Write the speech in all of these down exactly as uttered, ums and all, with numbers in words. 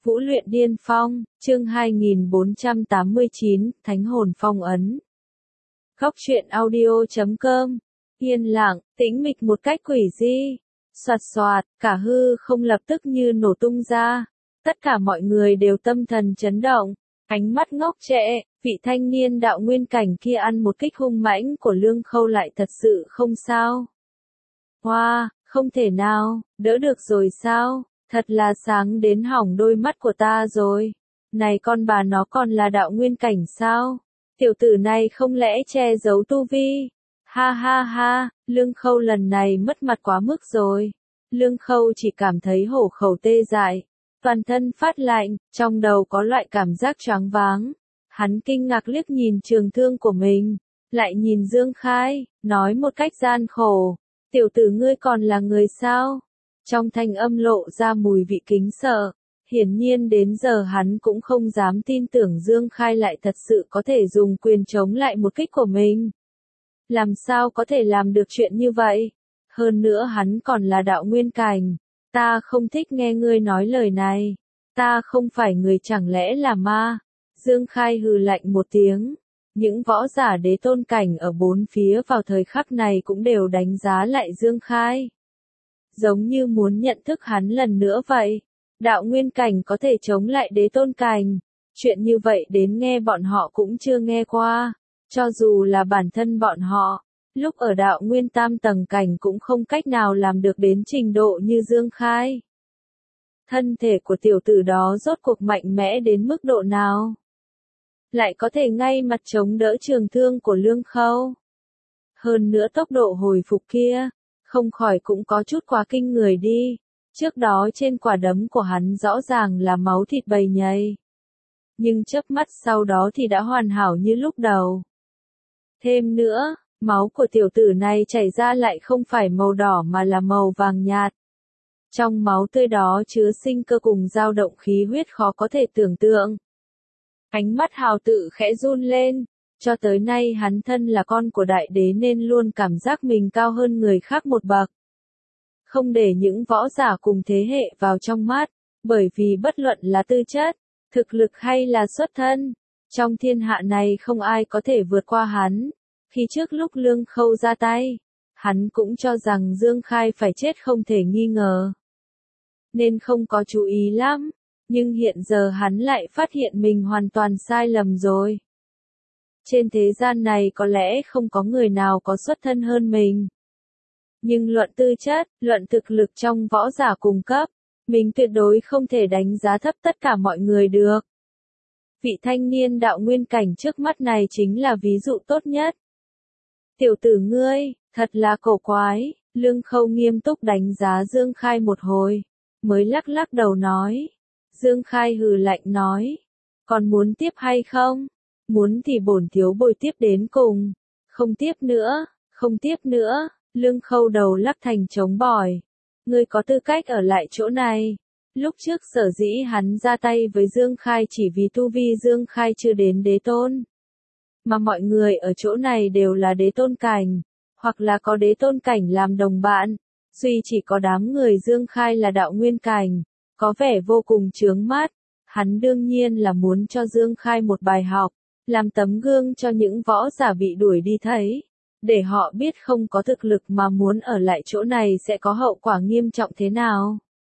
Vũ luyện điên phong, chương hai nghìn bốn trăm tám mươi chín, Thánh hồn phong ấn. Góc truyện audio chấm com. Yên lặng, tĩnh mịch một cách quỷ dị. Soạt soạt, cả hư không lập tức như nổ tung ra. Tất cả mọi người đều tâm thần chấn động, ánh mắt ngốc trệ, vị thanh niên đạo nguyên cảnh kia ăn một kích hung mãnh của Lương Khâu lại thật sự không sao. Hoa, wow, không thể nào, đỡ được rồi sao? Thật là sáng đến hỏng đôi mắt của ta rồi. Này con bà nó còn là đạo nguyên cảnh sao? Tiểu tử này không lẽ che giấu tu vi? Ha ha ha, Lương Khâu lần này mất mặt quá mức rồi. Lương Khâu chỉ cảm thấy hổ khẩu tê dại, toàn thân phát lạnh, trong đầu có loại cảm giác choáng váng. Hắn kinh ngạc liếc nhìn trường thương của mình, lại nhìn Dương Khai, nói một cách gian khổ, tiểu tử ngươi còn là người sao? Trong thanh âm lộ ra mùi vị kính sợ, hiển nhiên đến giờ hắn cũng không dám tin tưởng Dương Khai lại thật sự có thể dùng quyền chống lại một kích của mình. Làm sao có thể làm được chuyện như vậy? Hơn nữa hắn còn là đạo nguyên cảnh. Ta không thích nghe ngươi nói lời này. Ta không phải người chẳng lẽ là ma? Dương Khai hừ lạnh một tiếng. Những võ giả đế tôn cảnh ở bốn phía vào thời khắc này cũng đều đánh giá lại Dương Khai. Giống như muốn nhận thức hắn lần nữa vậy. Đạo nguyên cảnh có thể chống lại đế tôn cảnh. Chuyện như vậy đến nghe bọn họ cũng chưa nghe qua. Cho dù là bản thân bọn họ, lúc ở đạo nguyên tam tầng cảnh cũng không cách nào làm được đến trình độ như Dương Khai. Thân thể của tiểu tử đó rốt cuộc mạnh mẽ đến mức độ nào? Lại có thể ngay mặt chống đỡ trường thương của Lương Khâu. Hơn nữa tốc độ hồi phục kia, không khỏi cũng có chút quá kinh người đi. Trước đó trên quả đấm của hắn rõ ràng là máu thịt bầy nhầy. Nhưng chớp mắt sau đó thì đã hoàn hảo như lúc đầu. Thêm nữa, máu của tiểu tử này chảy ra lại không phải màu đỏ mà là màu vàng nhạt. Trong máu tươi đó chứa sinh cơ cùng dao động khí huyết khó có thể tưởng tượng. Ánh mắt hào tự khẽ run lên, cho tới nay hắn thân là con của đại đế nên luôn cảm giác mình cao hơn người khác một bậc. Không để những võ giả cùng thế hệ vào trong mắt, bởi vì bất luận là tư chất, thực lực hay là xuất thân, trong thiên hạ này không ai có thể vượt qua hắn. Khi trước lúc Lương Khâu ra tay, hắn cũng cho rằng Dương Khai phải chết không thể nghi ngờ. Nên không có chú ý lắm, nhưng hiện giờ hắn lại phát hiện mình hoàn toàn sai lầm rồi. Trên thế gian này có lẽ không có người nào có xuất thân hơn mình. Nhưng luận tư chất, luận thực lực trong võ giả cùng cấp, mình tuyệt đối không thể đánh giá thấp tất cả mọi người được. Vị thanh niên đạo nguyên cảnh trước mắt này chính là ví dụ tốt nhất. Tiểu tử ngươi, thật là cổ quái, Lương Khâu nghiêm túc đánh giá Dương Khai một hồi, mới lắc lắc đầu nói. Dương Khai hừ lạnh nói, còn muốn tiếp hay không? Muốn thì bổn thiếu bồi tiếp đến cùng, không tiếp nữa, không tiếp nữa. Lương Khâu đầu lắc thành trống bỏi. Ngươi có tư cách ở lại chỗ này. Lúc trước sở dĩ hắn ra tay với Dương Khai chỉ vì tu vi Dương Khai chưa đến đế tôn. Mà mọi người ở chỗ này đều là đế tôn cảnh, hoặc là có đế tôn cảnh làm đồng bạn. Duy chỉ có đám người Dương Khai là đạo nguyên cảnh, có vẻ vô cùng chướng mắt. Hắn đương nhiên là muốn cho Dương Khai một bài học, làm tấm gương cho những võ giả bị đuổi đi thấy. Để họ biết không có thực lực mà muốn ở lại chỗ này sẽ có hậu quả nghiêm trọng thế nào.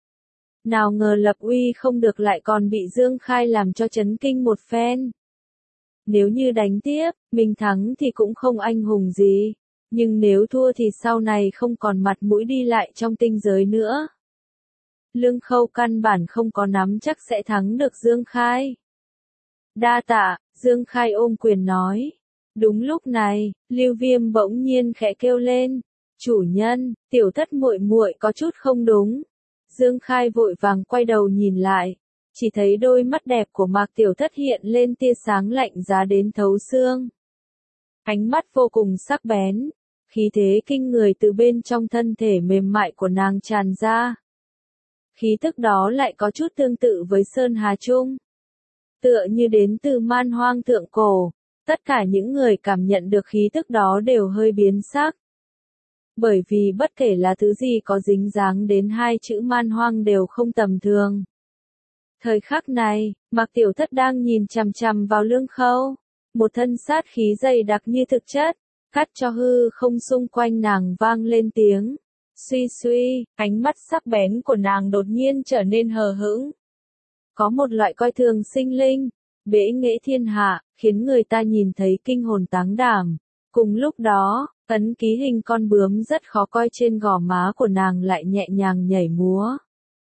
Nào ngờ lập uy không được lại còn bị Dương Khai làm cho chấn kinh một phen. Nếu như đánh tiếp, mình thắng thì cũng không anh hùng gì. Nhưng nếu thua thì sau này không còn mặt mũi đi lại trong tinh giới nữa. Lương Khâu căn bản không có nắm chắc sẽ thắng được Dương Khai. Đa tạ, Dương Khai ôm quyền nói. Đúng lúc này, Lưu Viêm bỗng nhiên khẽ kêu lên, "Chủ nhân, tiểu thất muội muội có chút không đúng." Dương Khai vội vàng quay đầu nhìn lại, chỉ thấy đôi mắt đẹp của Mạc Tiểu Thất hiện lên tia sáng lạnh giá đến thấu xương. Ánh mắt vô cùng sắc bén, khí thế kinh người từ bên trong thân thể mềm mại của nàng tràn ra. Khí tức đó lại có chút tương tự với Sơn Hà Trung, tựa như đến từ man hoang thượng cổ. Tất cả những người cảm nhận được khí tức đó đều hơi biến sắc. Bởi vì bất kể là thứ gì có dính dáng đến hai chữ man hoang đều không tầm thường. Thời khắc này, Mạc Tiểu Thất đang nhìn chằm chằm vào Lương Khâu, một thân sát khí dày đặc như thực chất, cắt cho hư không xung quanh nàng vang lên tiếng. Suy suy, ánh mắt sắc bén của nàng đột nhiên trở nên hờ hững. Có một loại coi thường sinh linh, bẽ nghệ thiên hạ, khiến người ta nhìn thấy kinh hồn táng đảm. Cùng lúc đó, ấn ký hình con bướm rất khó coi trên gò má của nàng lại nhẹ nhàng nhảy múa.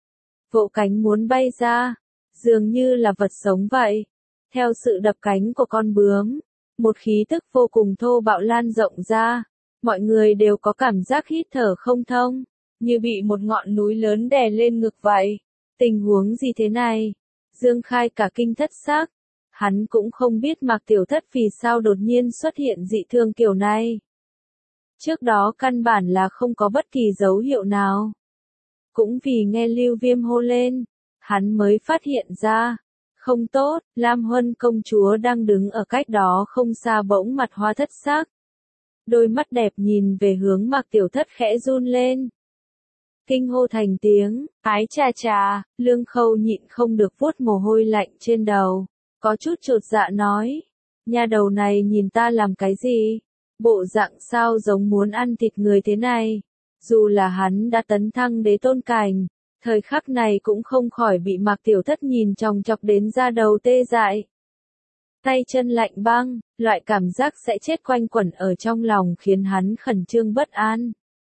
Vỗ cánh muốn bay ra, dường như là vật sống vậy. Theo sự đập cánh của con bướm, một khí tức vô cùng thô bạo lan rộng ra. Mọi người đều có cảm giác hít thở không thông, như bị một ngọn núi lớn đè lên ngực vậy. Tình huống gì thế này? Dương Khai cả kinh thất xác. Hắn cũng không biết Mạc Tiểu Thất vì sao đột nhiên xuất hiện dị thường kiểu này. Trước đó căn bản là không có bất kỳ dấu hiệu nào. Cũng vì nghe Lưu Viêm hô lên, hắn mới phát hiện ra. Không tốt, Lam Huân công chúa đang đứng ở cách đó không xa bỗng mặt hoa thất sắc. Đôi mắt đẹp nhìn về hướng Mạc Tiểu Thất khẽ run lên. Kinh hô thành tiếng, ái chà chà, Lương Khâu nhịn không được vuốt mồ hôi lạnh trên đầu. Có chút chột dạ nói, nhà đầu này nhìn ta làm cái gì? Bộ dạng sao giống muốn ăn thịt người thế này? Dù là hắn đã tấn thăng đế tôn cảnh, thời khắc này cũng không khỏi bị Mạc Tiểu Thất nhìn chòng chọc đến da đầu tê dại. Tay chân lạnh băng, loại cảm giác sẽ chết quanh quẩn ở trong lòng khiến hắn khẩn trương bất an.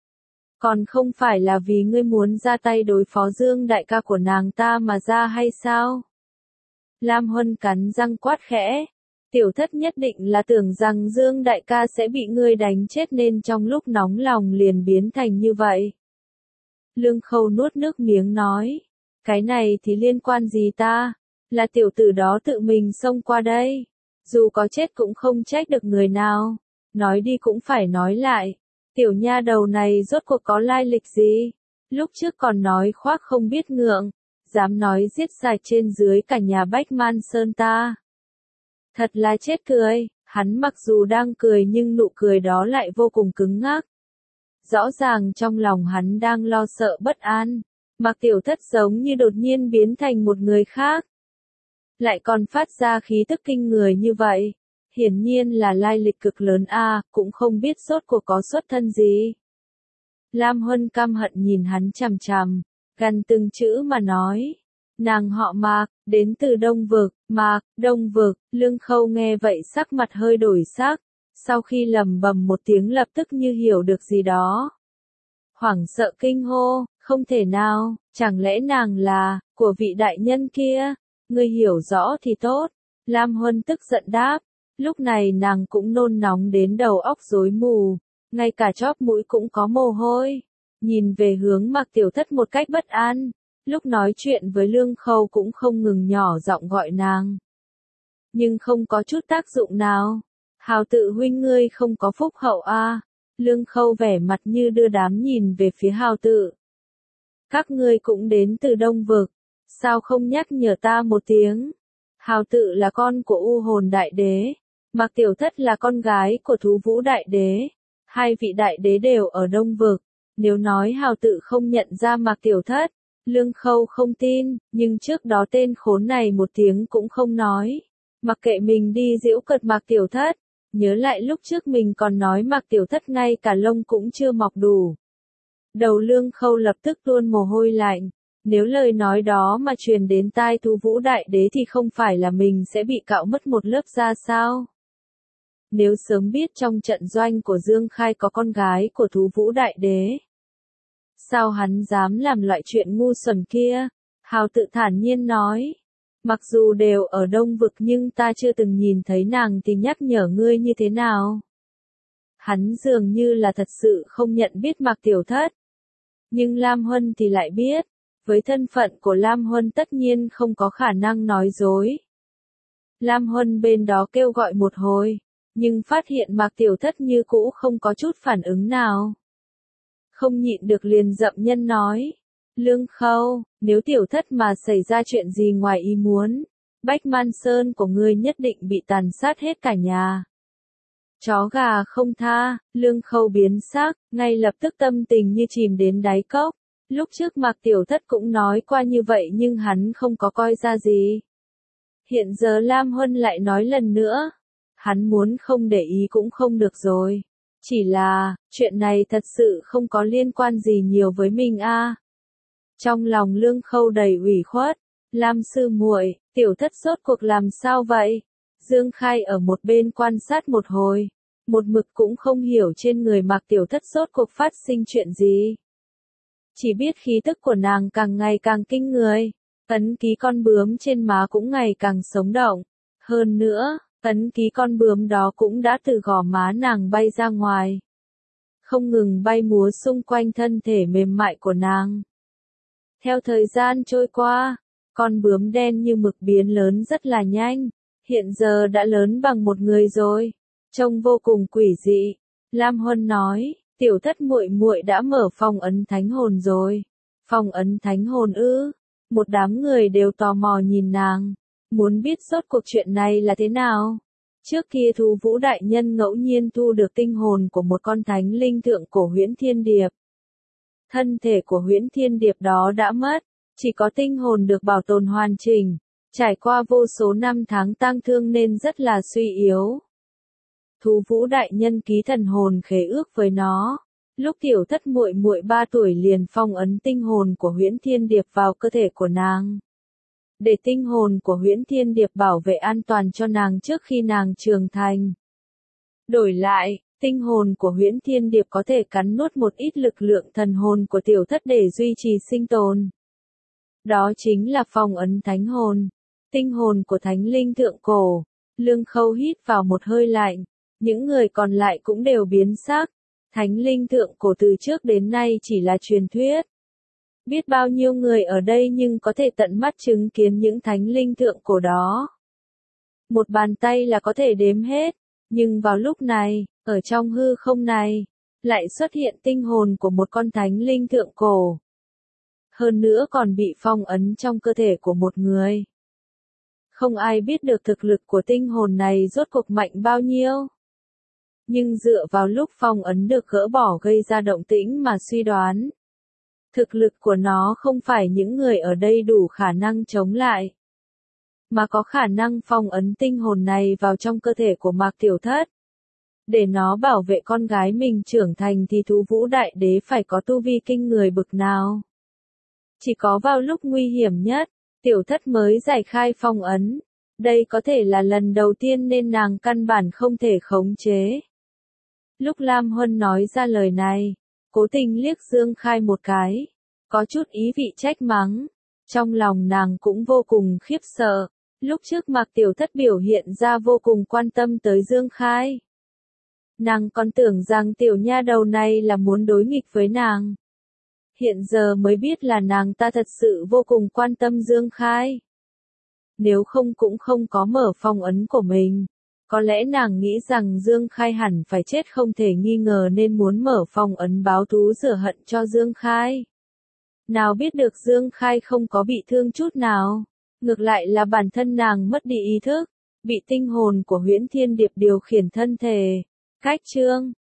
Còn không phải là vì ngươi muốn ra tay đối phó Dương đại ca của nàng ta mà ra hay sao? Lam Huân cắn răng quát khẽ. Tiểu Thất nhất định là tưởng rằng Dương đại ca sẽ bị ngươi đánh chết nên trong lúc nóng lòng liền biến thành như vậy. Lương Khâu nuốt nước miếng nói. Cái này thì liên quan gì ta? Là tiểu tử đó tự mình xông qua đây. Dù có chết cũng không trách được người nào. Nói đi cũng phải nói lại. Tiểu nha đầu này rốt cuộc có lai lịch gì? Lúc trước còn nói khoác không biết ngượng. Dám nói giết sạch trên dưới cả nhà Bách Man Sơn ta. Thật là chết cười. Hắn mặc dù đang cười nhưng nụ cười đó lại vô cùng cứng ngắc. Rõ ràng trong lòng hắn đang lo sợ bất an. Mạc Tiểu Thất giống như đột nhiên biến thành một người khác. Lại còn phát ra khí tức kinh người như vậy. Hiển nhiên là lai lịch cực lớn a, à, cũng không biết rốt cuộc có xuất thân gì. Lam Huân căm hận nhìn hắn chằm chằm, gằn từng chữ mà nói. Nàng họ Mạc, đến từ Đông Vực, Mạc, Đông Vực, Lương Khâu nghe vậy sắc mặt hơi đổi sắc. Sau khi lầm bầm một tiếng lập tức như hiểu được gì đó. Hoảng sợ kinh hô, không thể nào, chẳng lẽ nàng là, của vị đại nhân kia, ngươi hiểu rõ thì tốt. Lam Huân tức giận đáp, lúc này nàng cũng nôn nóng đến đầu óc rối mù, ngay cả chóp mũi cũng có mồ hôi, nhìn về hướng Mạc Tiểu Thất một cách bất an, lúc nói chuyện với Lương Khâu cũng không ngừng nhỏ giọng gọi nàng. Nhưng không có chút tác dụng nào. Hào tự huynh ngươi không có phúc hậu a. À. Lương Khâu vẻ mặt như đưa đám nhìn về phía Hào tự. Các ngươi cũng đến từ Đông Vực, sao không nhắc nhở ta một tiếng? Hào tự là con của U Hồn Đại Đế, Mạc Tiểu Thất là con gái của Thú Vũ Đại Đế. Hai vị đại đế đều ở Đông Vực, nếu nói Hào tự không nhận ra Mạc Tiểu Thất, Lương Khâu không tin, nhưng trước đó tên khốn này một tiếng cũng không nói. Mặc kệ mình đi giễu cợt Mạc Tiểu Thất. Nhớ lại lúc trước mình còn nói Mạc Tiểu Thất ngay cả lông cũng chưa mọc đủ. Đầu Lương Khâu lập tức tuôn mồ hôi lạnh. Nếu lời nói đó mà truyền đến tai Thú Vũ Đại Đế thì không phải là mình sẽ bị cạo mất một lớp da sao? Nếu sớm biết trong trận doanh của Dương Khai có con gái của Thú Vũ Đại Đế. Sao hắn dám làm loại chuyện ngu xuẩn kia? Hào tự thản nhiên nói. Mặc dù đều ở Đông Vực nhưng ta chưa từng nhìn thấy nàng thì nhắc nhở ngươi như thế nào. Hắn dường như là thật sự không nhận biết Mạc Tiểu Thất. Nhưng Lam Huân thì lại biết. Với thân phận của Lam Huân tất nhiên không có khả năng nói dối. Lam Huân bên đó kêu gọi một hồi. Nhưng phát hiện Mạc Tiểu Thất như cũ không có chút phản ứng nào. Không nhịn được liền dậm nhân nói. Lương Khâu, nếu Tiểu Thất mà xảy ra chuyện gì ngoài ý muốn, Bách Man Sơn của ngươi nhất định bị tàn sát hết cả nhà. Chó gà không tha, Lương Khâu biến sắc, ngay lập tức tâm tình như chìm đến đáy cốc, Lúc trước Mạc Tiểu Thất cũng nói qua như vậy nhưng hắn không có coi ra gì. Hiện giờ Lam Huân lại nói lần nữa. Hắn muốn không để ý cũng không được rồi. Chỉ là, chuyện này thật sự không có liên quan gì nhiều với mình a. À. Trong lòng Lương Khâu đầy ủy khuất. Lam sư muội, Tiểu Thất rốt cuộc làm sao vậy? Dương Khai ở một bên quan sát một hồi. Một mực cũng không hiểu trên người Mạc Tiểu Thất rốt cuộc phát sinh chuyện gì. Chỉ biết khí tức của nàng càng ngày càng kinh người. Ấn ký con bướm trên má cũng ngày càng sống động. Hơn nữa, ấn ký con bướm đó cũng đã từ gò má nàng bay ra ngoài. Không ngừng bay múa xung quanh thân thể mềm mại của nàng. Theo thời gian trôi qua, con bướm đen như mực biến lớn rất là nhanh. Hiện giờ đã lớn bằng một người rồi. Trông vô cùng quỷ dị. Lam Huân nói, Tiểu Thất muội muội đã mở phong ấn thánh hồn rồi. Phong ấn thánh hồn ư? Một đám người đều tò mò nhìn nàng, muốn biết rốt cuộc chuyện này là thế nào. Trước kia Thú Vũ đại nhân ngẫu nhiên thu được tinh hồn của một con thánh linh thượng cổ Huyễn Thiên Điệp. Thân thể của Huyễn Thiên Điệp đó đã mất, chỉ có tinh hồn được bảo tồn hoàn chỉnh, trải qua vô số năm tháng tang thương nên rất là suy yếu. Thú Vũ đại nhân ký thần hồn khế ước với nó. Lúc Tiểu Thất muội muội ba tuổi liền phong ấn tinh hồn của Huyễn Thiên Điệp vào cơ thể của nàng. Để tinh hồn của Huyễn Thiên Điệp bảo vệ an toàn cho nàng trước khi nàng trưởng thành. Đổi lại, tinh hồn của Huyễn Thiên Điệp có thể cắn nuốt một ít lực lượng thần hồn của Tiểu Thất để duy trì sinh tồn. Đó chính là phong ấn thánh hồn, tinh hồn của thánh linh thượng cổ. Lương Khâu hít vào một hơi lạnh, những người còn lại cũng đều biến sắc. Thánh linh thượng cổ từ trước đến nay chỉ là truyền thuyết. Biết bao nhiêu người ở đây nhưng có thể tận mắt chứng kiến những thánh linh thượng cổ đó. Một bàn tay là có thể đếm hết, nhưng vào lúc này, ở trong hư không này, lại xuất hiện tinh hồn của một con thánh linh thượng cổ. Hơn nữa còn bị phong ấn trong cơ thể của một người. Không ai biết được thực lực của tinh hồn này rốt cuộc mạnh bao nhiêu. Nhưng dựa vào lúc phong ấn được gỡ bỏ gây ra động tĩnh mà suy đoán. Thực lực của nó không phải những người ở đây đủ khả năng chống lại. Mà có khả năng phong ấn tinh hồn này vào trong cơ thể của Mạc Tiểu Thất. Để nó bảo vệ con gái mình trưởng thành thì Thú Vũ đại đế phải có tu vi kinh người bực nào. Chỉ có vào lúc nguy hiểm nhất, Tiểu Thất mới giải khai phong ấn. Đây có thể là lần đầu tiên nên nàng căn bản không thể khống chế. Lúc Lam Huân nói ra lời này, cố tình liếc Dương Khai một cái, có chút ý vị trách mắng. Trong lòng nàng cũng vô cùng khiếp sợ. Lúc trước Mạc Tiểu Thất biểu hiện ra vô cùng quan tâm tới Dương Khai. Nàng còn tưởng rằng tiểu nha đầu này là muốn đối nghịch với nàng. Hiện giờ mới biết là nàng ta thật sự vô cùng quan tâm Dương Khai. Nếu không cũng không có mở phong ấn của mình. Có lẽ nàng nghĩ rằng Dương Khai hẳn phải chết không thể nghi ngờ nên muốn mở phong ấn báo thú rửa hận cho Dương Khai. Nào biết được Dương Khai không có bị thương chút nào. Ngược lại là bản thân nàng mất đi ý thức. Bị tinh hồn của Huyễn Thiên Điệp điều khiển thân thể. Cách chương